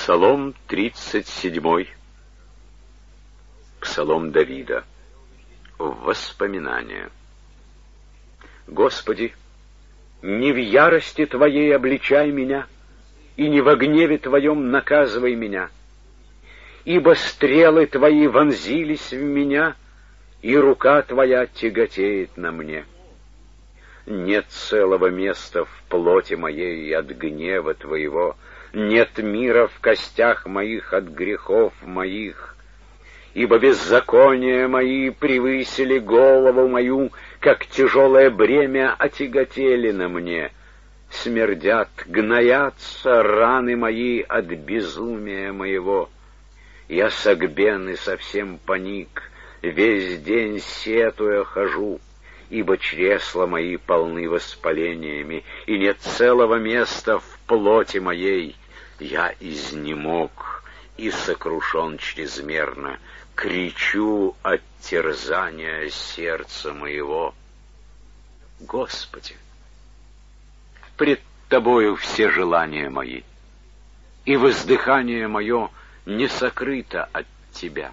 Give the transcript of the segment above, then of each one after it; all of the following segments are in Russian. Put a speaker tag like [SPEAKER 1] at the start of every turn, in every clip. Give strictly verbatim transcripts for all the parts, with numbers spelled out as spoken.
[SPEAKER 1] Псалом тридцать седьмой. Псалом Давида. Воспоминания. Господи, не в ярости Твоей обличай меня, и не во гневе Твоем наказывай меня, ибо стрелы Твои вонзились в меня, и рука Твоя тяготеет на мне. Нет целого места в плоти моей от гнева Твоего, нет мира в костях моих от грехов моих, ибо беззакония мои превысили голову мою, как тяжелое бремя отяготели на мне. Смердят, гноятся раны мои от безумия моего. Я согбен и совсем паник, весь день сетуя хожу, ибо чресла мои полны воспалениями, и нет целого места в плоти моей. Я изнемог и сокрушен чрезмерно, кричу от терзания сердца моего. Господи, пред Тобою все желания мои, и воздыхание мое не сокрыто от Тебя.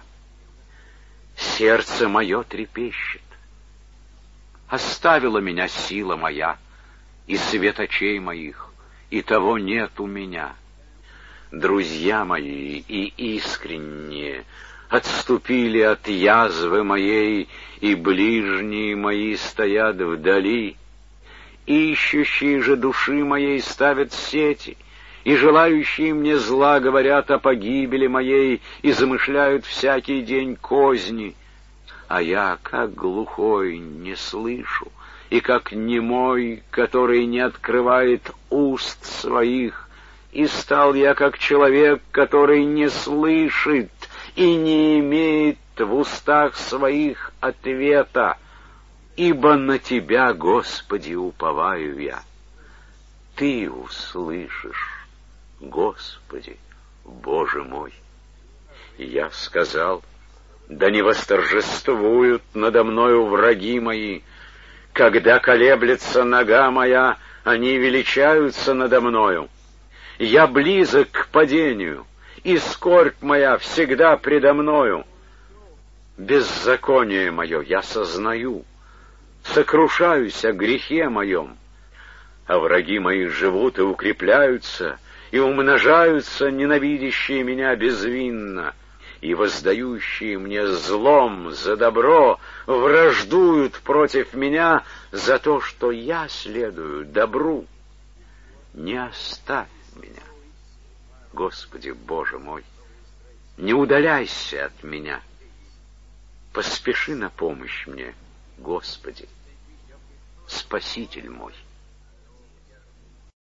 [SPEAKER 1] Сердце мое трепещет. Оставила меня сила моя, и свет очей моих, и того нет у меня. Друзья мои и искренние отступили от язвы моей, и ближние мои стоят вдали. Ищущие же души моей ставят сети, и желающие мне зла говорят о погибели моей, и замышляют всякий день козни. А я, как глухой, не слышу, и как немой, который не открывает уст своих. И стал я, как человек, который не слышит и не имеет в устах своих ответа, ибо на Тебя, Господи, уповаю я. Ты услышишь, Господи, Боже мой. Я сказал: да не восторжествуют надо мною враги мои. Когда колеблется нога моя, они величаются надо мною. Я близок к падению, и скорбь моя всегда предо мною. Беззаконие мое я сознаю, сокрушаюсь о грехе моем. А враги мои живут и укрепляются, и умножаются ненавидящие меня безвинно, и воздающие мне злом за добро враждуют против меня за то, что я следую добру. Не оставь меня, Господи Боже мой, не удаляйся от меня. Поспеши на помощь мне, Господи, Спаситель мой.